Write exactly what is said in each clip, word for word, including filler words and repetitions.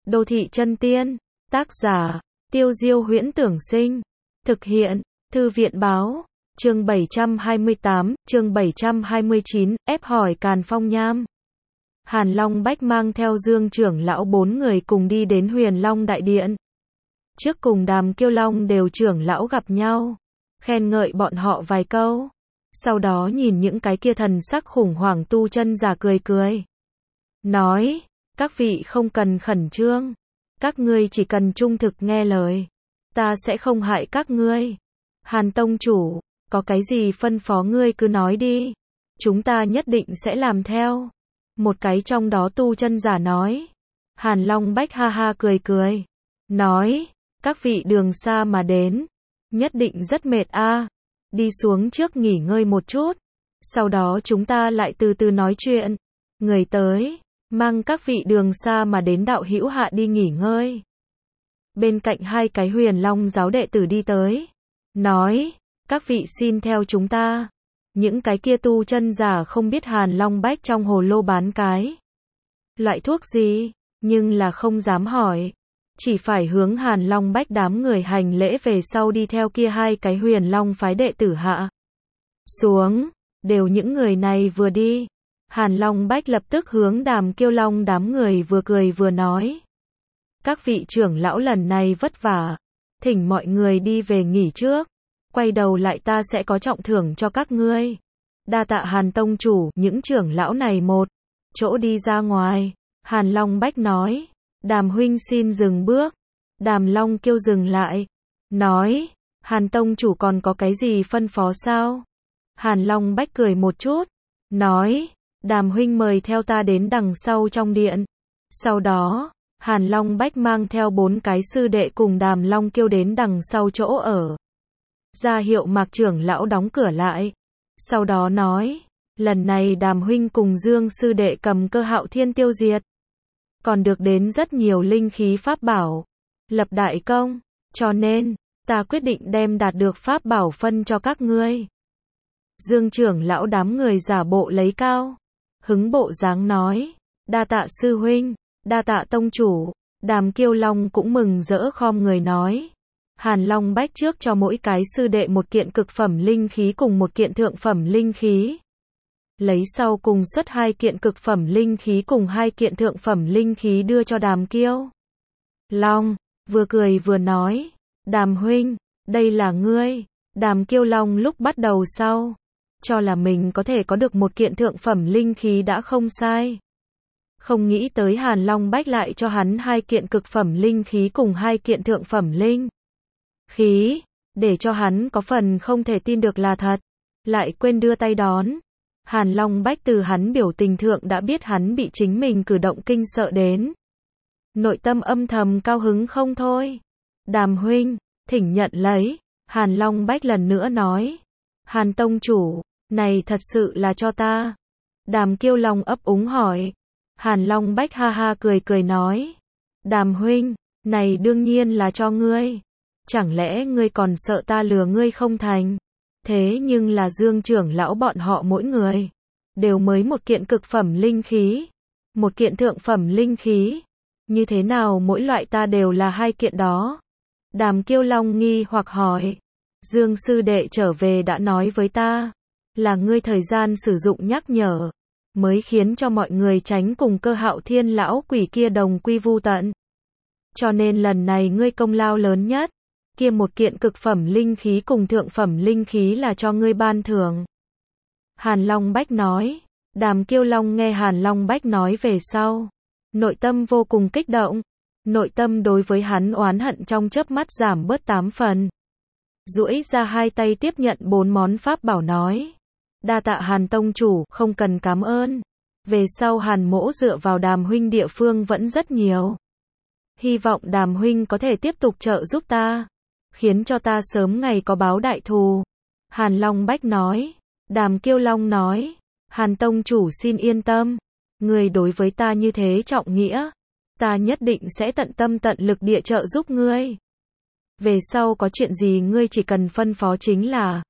Đô thị chân tiên, tác giả, Tiêu Diêu Huyễn Tưởng Sinh, thực hiện, Thư viện Báo, chương bảy trăm hai mươi tám, chương bảy trăm hai mươi chín, ép hỏi Càn Phong Nham. Hàn Long Bách mang theo Dương trưởng lão bốn người cùng đi đến Huyền Long Đại Điện. Trước cùng Đàm Kiêu Long đều trưởng lão gặp nhau, khen ngợi bọn họ vài câu. Sau đó nhìn những cái kia thần sắc khủng hoảng tu chân giả cười cười. Nói, các vị không cần khẩn trương. Các ngươi chỉ cần trung thực nghe lời. Ta sẽ không hại các ngươi. Hàn Tông Chủ, có cái gì phân phó ngươi cứ nói đi. Chúng ta nhất định sẽ làm theo. Một cái trong đó tu chân giả nói. Hàn Long Bách ha ha cười cười. Nói, các vị đường xa mà đến. Nhất định rất mệt a. Đi xuống trước nghỉ ngơi một chút. Sau đó chúng ta lại từ từ nói chuyện. Người tới, mang các vị đường xa mà đến đạo hữu hạ đi nghỉ ngơi. Bên cạnh hai cái Huyền Long giáo đệ tử đi tới. Nói, các vị xin theo chúng ta. Những cái kia tu chân giả không biết Hàn Long Bách trong hồ lô bán cái loại thuốc gì, nhưng là không dám hỏi. Chỉ phải hướng Hàn Long Bách đám người hành lễ về sau đi theo kia hai cái Huyền Long phái đệ tử hạ xuống. Đều những người này vừa đi, Hàn Long Bách lập tức hướng Đàm Kiêu Long đám người vừa cười vừa nói. Các vị trưởng lão lần này vất vả, thỉnh mọi người đi về nghỉ trước. Quay đầu lại ta sẽ có trọng thưởng cho các ngươi. Đa tạ Hàn Tông Chủ, những trưởng lão này một chỗ đi ra ngoài. Hàn Long Bách nói. Đàm huynh xin dừng bước. Đàm Long Kiêu dừng lại. Nói, Hàn Tông Chủ còn có cái gì phân phó sao? Hàn Long Bách cười một chút. Nói, Đàm huynh mời theo ta đến đằng sau trong điện. Sau đó, Hàn Long Bách mang theo bốn cái sư đệ cùng Đàm Long Kiêu đến đằng sau chỗ ở. Ra hiệu Mạc trưởng lão đóng cửa lại. Sau đó nói, lần này Đàm huynh cùng Dương sư đệ cầm Cơ Hạo Thiên tiêu diệt. Còn được đến rất nhiều linh khí pháp bảo. Lập đại công. Cho nên, ta quyết định đem đạt được pháp bảo phân cho các ngươi. Dương trưởng lão đám người giả bộ lấy cao hứng bộ dáng nói. Đa tạ sư huynh, đa tạ tông chủ. Đàm Kiêu Long cũng mừng rỡ khom người nói. Hàn Long Bách trước cho mỗi cái sư đệ một kiện cực phẩm linh khí cùng một kiện thượng phẩm linh khí. Lấy sau cùng xuất hai kiện cực phẩm linh khí cùng hai kiện thượng phẩm linh khí đưa cho Đàm Kiêu Long, vừa cười vừa nói. Đàm huynh, đây là ngươi. Đàm Kiêu Long lúc bắt đầu sau, cho là mình có thể có được một kiện thượng phẩm linh khí đã không sai. Không nghĩ tới Hàn Long Bách lại cho hắn hai kiện cực phẩm linh khí cùng hai kiện thượng phẩm linh khí, để cho hắn có phần không thể tin được là thật, lại quên đưa tay đón. Hàn Long Bách từ hắn biểu tình thượng đã biết hắn bị chính mình cử động kinh sợ đến. Nội tâm âm thầm cao hứng không thôi. Đàm huynh, thỉnh nhận lấy. Hàn Long Bách lần nữa nói. Hàn Tông Chủ, này thật sự là cho ta. Đàm Kiêu Long ấp úng hỏi. Hàn Long Bách ha ha cười cười nói. Đàm huynh, này đương nhiên là cho ngươi. Chẳng lẽ ngươi còn sợ ta lừa ngươi không thành? Thế nhưng là Dương trưởng lão bọn họ mỗi người đều mới một kiện cực phẩm linh khí, một kiện thượng phẩm linh khí. Như thế nào mỗi loại ta đều là hai kiện đó? Đàm Kiêu Long nghi hoặc hỏi. Dương sư đệ trở về đã nói với ta, là ngươi thời gian sử dụng nhắc nhở, mới khiến cho mọi người tránh cùng Cơ Hạo Thiên lão quỷ kia đồng quy vu tận. Cho nên lần này ngươi công lao lớn nhất. Kia một kiện cực phẩm linh khí cùng thượng phẩm linh khí là cho ngươi ban thưởng. Hàn Long Bách nói. Đàm Kiêu Long nghe Hàn Long Bách nói về sau, nội tâm vô cùng kích động. Nội tâm đối với hắn oán hận trong chớp mắt giảm bớt tám phần. Duỗi ra hai tay tiếp nhận bốn món pháp bảo nói. Đa tạ Hàn Tông Chủ, không cần cảm ơn. Về sau Hàn mỗ dựa vào Đàm huynh địa phương vẫn rất nhiều. Hy vọng Đàm huynh có thể tiếp tục trợ giúp ta, khiến cho ta sớm ngày có báo đại thù. Hàn Long Bách nói. Đàm Kiêu Long nói. Hàn Tông Chủ xin yên tâm. Ngươi đối với ta như thế trọng nghĩa. Ta nhất định sẽ tận tâm tận lực địa trợ giúp ngươi. Về sau có chuyện gì ngươi chỉ cần phân phó chính là.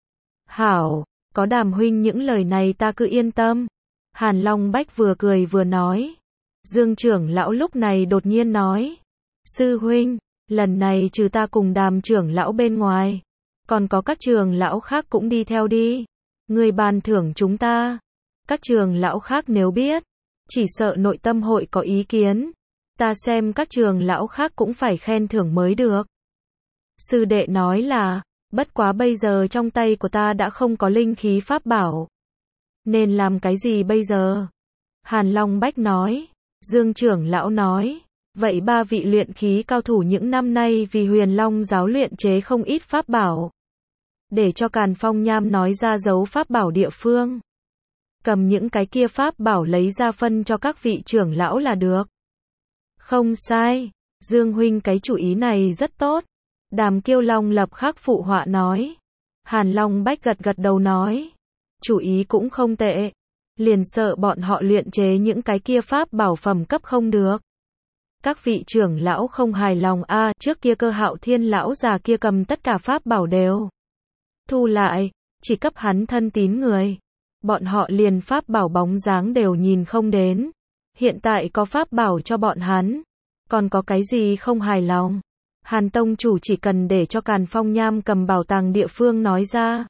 Hảo, có Đàm huynh những lời này ta cứ yên tâm. Hàn Long Bách vừa cười vừa nói. Dương trưởng lão lúc này đột nhiên nói. Sư huynh, lần này trừ ta cùng Đàm trưởng lão bên ngoài, còn có các trường lão khác cũng đi theo đi. Người bàn thưởng chúng ta. Các trường lão khác nếu biết, chỉ sợ nội tâm hội có ý kiến. Ta xem các trường lão khác cũng phải khen thưởng mới được. Sư đệ nói là, bất quá bây giờ trong tay của ta đã không có linh khí pháp bảo. Nên làm cái gì bây giờ? Hàn Long Bách nói. Dương trưởng lão nói. Vậy ba vị luyện khí cao thủ những năm nay vì Huyền Long giáo luyện chế không ít pháp bảo. Để cho Càn Phong Nham nói ra dấu pháp bảo địa phương. Cầm những cái kia pháp bảo lấy ra phân cho các vị trưởng lão là được. Không sai, Dương huynh cái chủ ý này rất tốt. Đàm Kiêu Long lập khắc phụ họa nói. Hàn Long Bách gật gật đầu nói. Chủ ý cũng không tệ. Liền sợ bọn họ luyện chế những cái kia pháp bảo phẩm cấp không được. Các vị trưởng lão không hài lòng a à, trước kia Cơ Hạo Thiên lão già kia cầm tất cả pháp bảo đều thu lại, chỉ cấp hắn thân tín người. Bọn họ liền pháp bảo bóng dáng đều nhìn không đến. Hiện tại có pháp bảo cho bọn hắn, còn có cái gì không hài lòng? Hàn tông chủ chỉ cần để cho Càn Phong Nham cầm bảo tàng địa phương nói ra.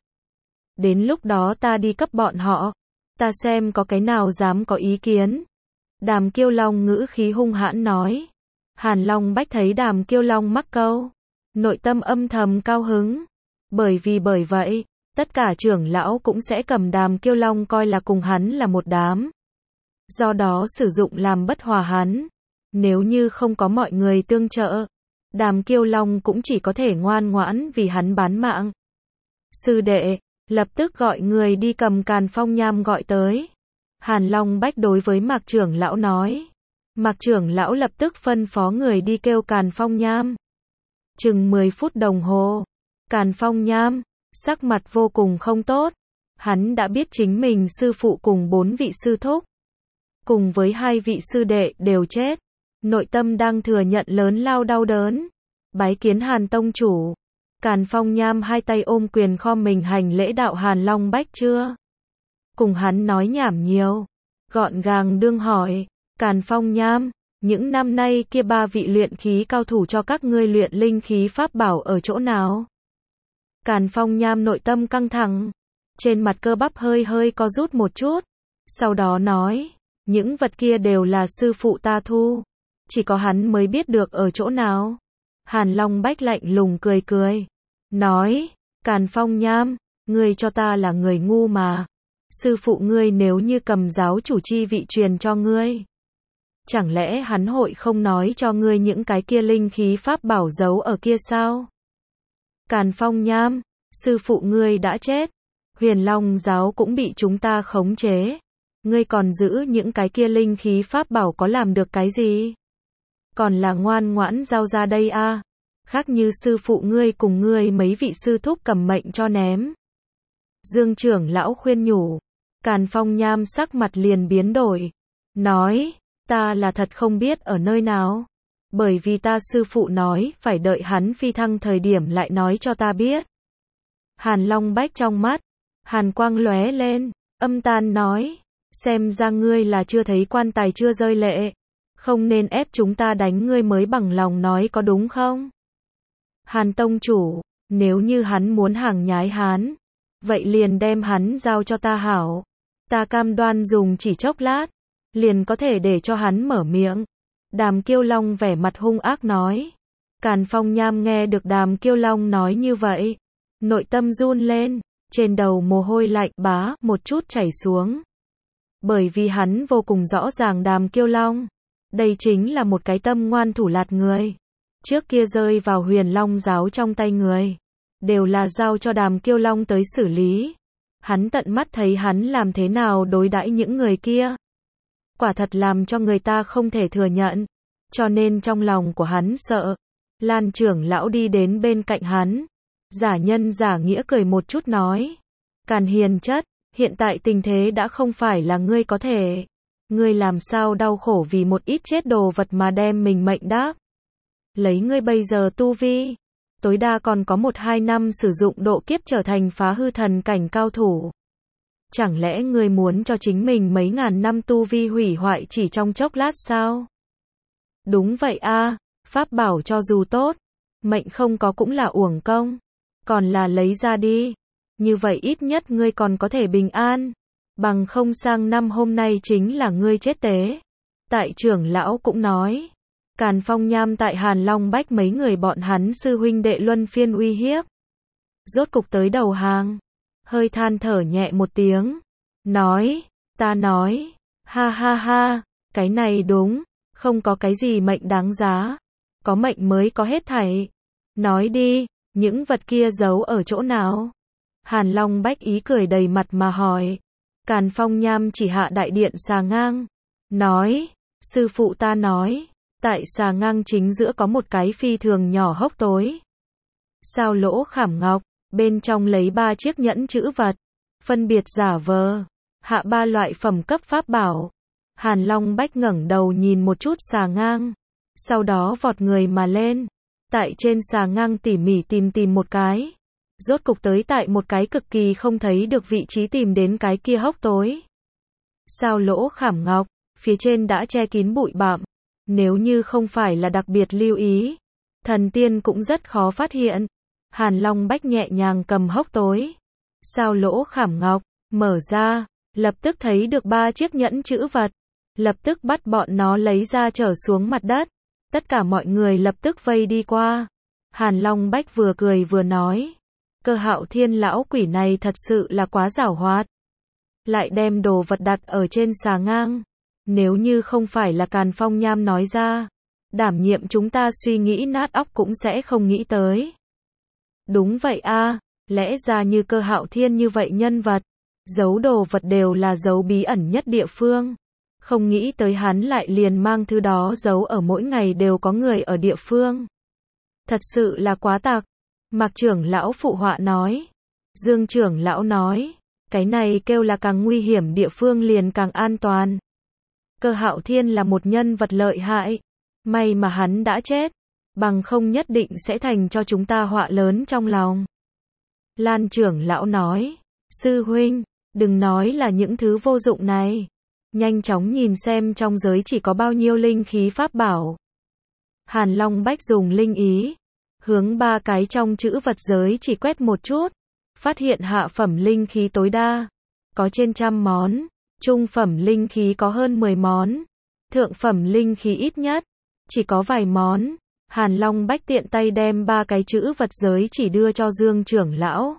Đến lúc đó ta đi cấp bọn họ, ta xem có cái nào dám có ý kiến. Đàm Kiêu Long ngữ khí hung hãn nói. Hàn Long Bách thấy Đàm Kiêu Long mắc câu, nội tâm âm thầm cao hứng. Bởi vì bởi vậy, tất cả trưởng lão cũng sẽ cầm Đàm Kiêu Long coi là cùng hắn là một đám. Do đó sử dụng làm bất hòa hắn. Nếu như không có mọi người tương trợ, Đàm Kiêu Long cũng chỉ có thể ngoan ngoãn vì hắn bán mạng. Sư đệ, lập tức gọi người đi cầm Càn Phong Nham gọi tới. Hàn Long Bách đối với Mạc trưởng lão nói. Mạc trưởng lão lập tức phân phó người đi kêu Càn Phong Nham. Chừng mười phút đồng hồ, Càn Phong Nham, sắc mặt vô cùng không tốt. Hắn đã biết chính mình sư phụ cùng bốn vị sư thúc, cùng với hai vị sư đệ đều chết. Nội tâm đang thừa nhận lớn lao đau đớn. Bái kiến Hàn tông chủ. Càn Phong Nham hai tay ôm quyền khom mình hành lễ đạo Hàn Long Bách chưa. Cùng hắn nói nhảm nhiều. Gọn gàng đương hỏi. Càn Phong Nham, những năm nay kia ba vị luyện khí cao thủ cho các ngươi luyện linh khí pháp bảo ở chỗ nào? Càn Phong Nham nội tâm căng thẳng. Trên mặt cơ bắp hơi hơi co rút một chút. Sau đó nói. Những vật kia đều là sư phụ ta thu. Chỉ có hắn mới biết được ở chỗ nào. Hàn Long Bách lạnh lùng cười cười. Nói. Càn Phong Nham, ngươi cho ta là người ngu mà. Sư phụ ngươi nếu như cầm giáo chủ chi vị truyền cho ngươi, chẳng lẽ hắn hội không nói cho ngươi những cái kia linh khí pháp bảo giấu ở kia sao? Càn Phong Nham, sư phụ ngươi đã chết. Huyền Long giáo cũng bị chúng ta khống chế. Ngươi còn giữ những cái kia linh khí pháp bảo có làm được cái gì? Còn là ngoan ngoãn giao ra đây a. À. Khác như sư phụ ngươi cùng ngươi mấy vị sư thúc cầm mệnh cho ném. Dương trưởng lão khuyên nhủ. Càn Phong Nham sắc mặt liền biến đổi. Nói, ta là thật không biết ở nơi nào. Bởi vì ta sư phụ nói phải đợi hắn phi thăng thời điểm lại nói cho ta biết. Hàn Long Bách trong mắt, hàn quang lóe lên, âm tàn nói. Xem ra ngươi là chưa thấy quan tài chưa rơi lệ. Không nên ép chúng ta đánh ngươi mới bằng lòng nói có đúng không? Hàn tông chủ, nếu như hắn muốn hàng nhái hắn, vậy liền đem hắn giao cho ta hảo. Ta cam đoan dùng chỉ chốc lát, liền có thể để cho hắn mở miệng. Đàm Kiêu Long vẻ mặt hung ác nói. Càn Phong Nham nghe được Đàm Kiêu Long nói như vậy, nội tâm run lên, trên đầu mồ hôi lạnh bá một chút chảy xuống. Bởi vì hắn vô cùng rõ ràng Đàm Kiêu Long, đây chính là một cái tâm ngoan thủ lạt người. Trước kia rơi vào Huyền Long giáo trong tay người, đều là giao cho Đàm Kiêu Long tới xử lý. Hắn tận mắt thấy hắn làm thế nào đối đãi những người kia. Quả thật làm cho người ta không thể thừa nhận. Cho nên trong lòng của hắn sợ. Lan trưởng lão đi đến bên cạnh hắn. Giả nhân giả nghĩa cười một chút nói. Càn hiền chất, hiện tại tình thế đã không phải là ngươi có thể. Ngươi làm sao đau khổ vì một ít chết đồ vật mà đem mình mệnh đáp. Lấy ngươi bây giờ tu vi, tối đa còn có một hai năm sử dụng độ kiếp trở thành phá hư thần cảnh cao thủ. Chẳng lẽ ngươi muốn cho chính mình mấy ngàn năm tu vi hủy hoại chỉ trong chốc lát sao? Đúng vậy a, pháp bảo cho dù tốt, mệnh không có cũng là uổng công, còn là lấy ra đi, như vậy ít nhất ngươi còn có thể bình an, bằng không sang năm hôm nay chính là ngươi chết tế. Tại trưởng lão cũng nói, Càn Phong Nham tại Hàn Long Bách mấy người bọn hắn sư huynh đệ luân phiên uy hiếp, rốt cục tới đầu hàng, hơi than thở nhẹ một tiếng, nói, ta nói, ha ha ha, cái này đúng, không có cái gì mệnh đáng giá, có mệnh mới có hết thảy. Nói đi, những vật kia giấu ở chỗ nào? Hàn Long Bách ý cười đầy mặt mà hỏi. Càn Phong Nham chỉ hạ đại điện xà ngang, nói, sư phụ ta nói, tại xà ngang chính giữa có một cái phi thường nhỏ hốc tối. Sao lỗ khảm ngọc, bên trong lấy ba chiếc nhẫn chữ vật, phân biệt giả vờ, hạ ba loại phẩm cấp pháp bảo. Hàn Long Bách ngẩng đầu nhìn một chút xà ngang, sau đó vọt người mà lên, tại trên xà ngang tỉ mỉ tìm tìm một cái, rốt cục tới tại một cái cực kỳ không thấy được vị trí tìm đến cái kia hốc tối. Sao lỗ khảm ngọc, phía trên đã che kín bụi bặm, nếu như không phải là đặc biệt lưu ý, thần tiên cũng rất khó phát hiện. Hàn Long Bách nhẹ nhàng cầm hốc tối, sao lỗ khảm ngọc, mở ra, lập tức thấy được ba chiếc nhẫn chữ vật, lập tức bắt bọn nó lấy ra trở xuống mặt đất, tất cả mọi người lập tức vây đi qua. Hàn Long Bách vừa cười vừa nói, Cơ Hạo Thiên lão quỷ này thật sự là quá giảo hoạt, lại đem đồ vật đặt ở trên xà ngang, nếu như không phải là Càn Phong Nham nói ra, đảm nhiệm chúng ta suy nghĩ nát óc cũng sẽ không nghĩ tới. Đúng vậy a, lẽ ra như Cơ Hạo Thiên như vậy nhân vật, giấu đồ vật đều là giấu bí ẩn nhất địa phương, không nghĩ tới hắn lại liền mang thứ đó giấu ở mỗi ngày đều có người ở địa phương. Thật sự là quá tặc. Mạc trưởng lão phụ họa nói. Dương trưởng lão nói, cái này kêu là càng nguy hiểm địa phương liền càng an toàn. Cơ Hạo Thiên là một nhân vật lợi hại, may mà hắn đã chết, bằng không nhất định sẽ thành cho chúng ta họa lớn trong lòng. Lan trưởng lão nói, sư huynh, đừng nói là những thứ vô dụng này, nhanh chóng nhìn xem trong giới chỉ có bao nhiêu linh khí pháp bảo. Hàn Long Bách dùng linh ý, hướng ba cái trong chữ vật giới chỉ quét một chút, phát hiện hạ phẩm linh khí tối đa có trên trăm món, trung phẩm linh khí có hơn mười món, thượng phẩm linh khí ít nhất chỉ có vài món. Hàn Long Bách tiện tay đem ba cái chữ vật giới chỉ đưa cho Dương trưởng lão,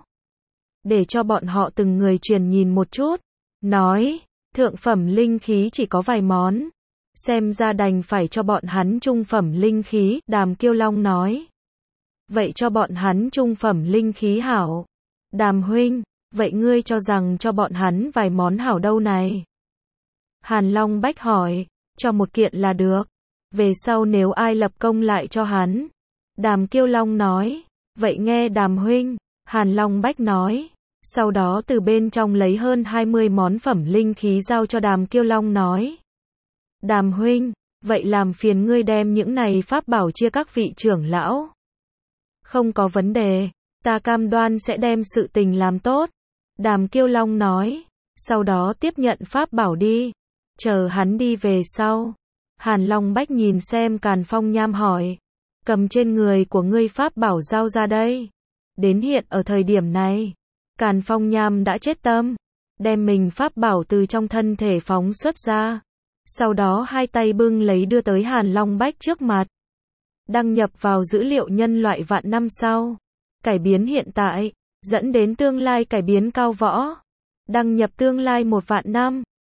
để cho bọn họ từng người truyền nhìn một chút, nói, thượng phẩm linh khí chỉ có vài món, xem ra đành phải cho bọn hắn trung phẩm linh khí. Đàm Kiêu Long nói, vậy cho bọn hắn trung phẩm linh khí hảo. Đàm huynh, vậy ngươi cho rằng cho bọn hắn vài món hảo đâu này? Hàn Long Bách hỏi, cho một kiện là được, về sau nếu ai lập công lại cho hắn. Đàm Kiêu Long nói, vậy nghe Đàm huynh. Hàn Long Bách nói, sau đó từ bên trong lấy hơn hai mươi món phẩm linh khí giao cho Đàm Kiêu Long nói, Đàm huynh, vậy làm phiền ngươi đem những này pháp bảo chia các vị trưởng lão. Không có vấn đề, ta cam đoan sẽ đem sự tình làm tốt. Đàm Kiêu Long nói, sau đó tiếp nhận pháp bảo đi, chờ hắn đi về sau. Hàn Long Bách nhìn xem Càn Phong Nham hỏi, cầm trên người của ngươi pháp bảo giao ra đây. Đến hiện ở thời điểm này, Càn Phong Nham đã chết tâm, đem mình pháp bảo từ trong thân thể phóng xuất ra, sau đó hai tay bưng lấy đưa tới Hàn Long Bách trước mặt. Đăng nhập vào dữ liệu nhân loại vạn năm sau, cải biến hiện tại, dẫn đến tương lai cải biến cao võ. Đăng nhập tương lai một vạn năm.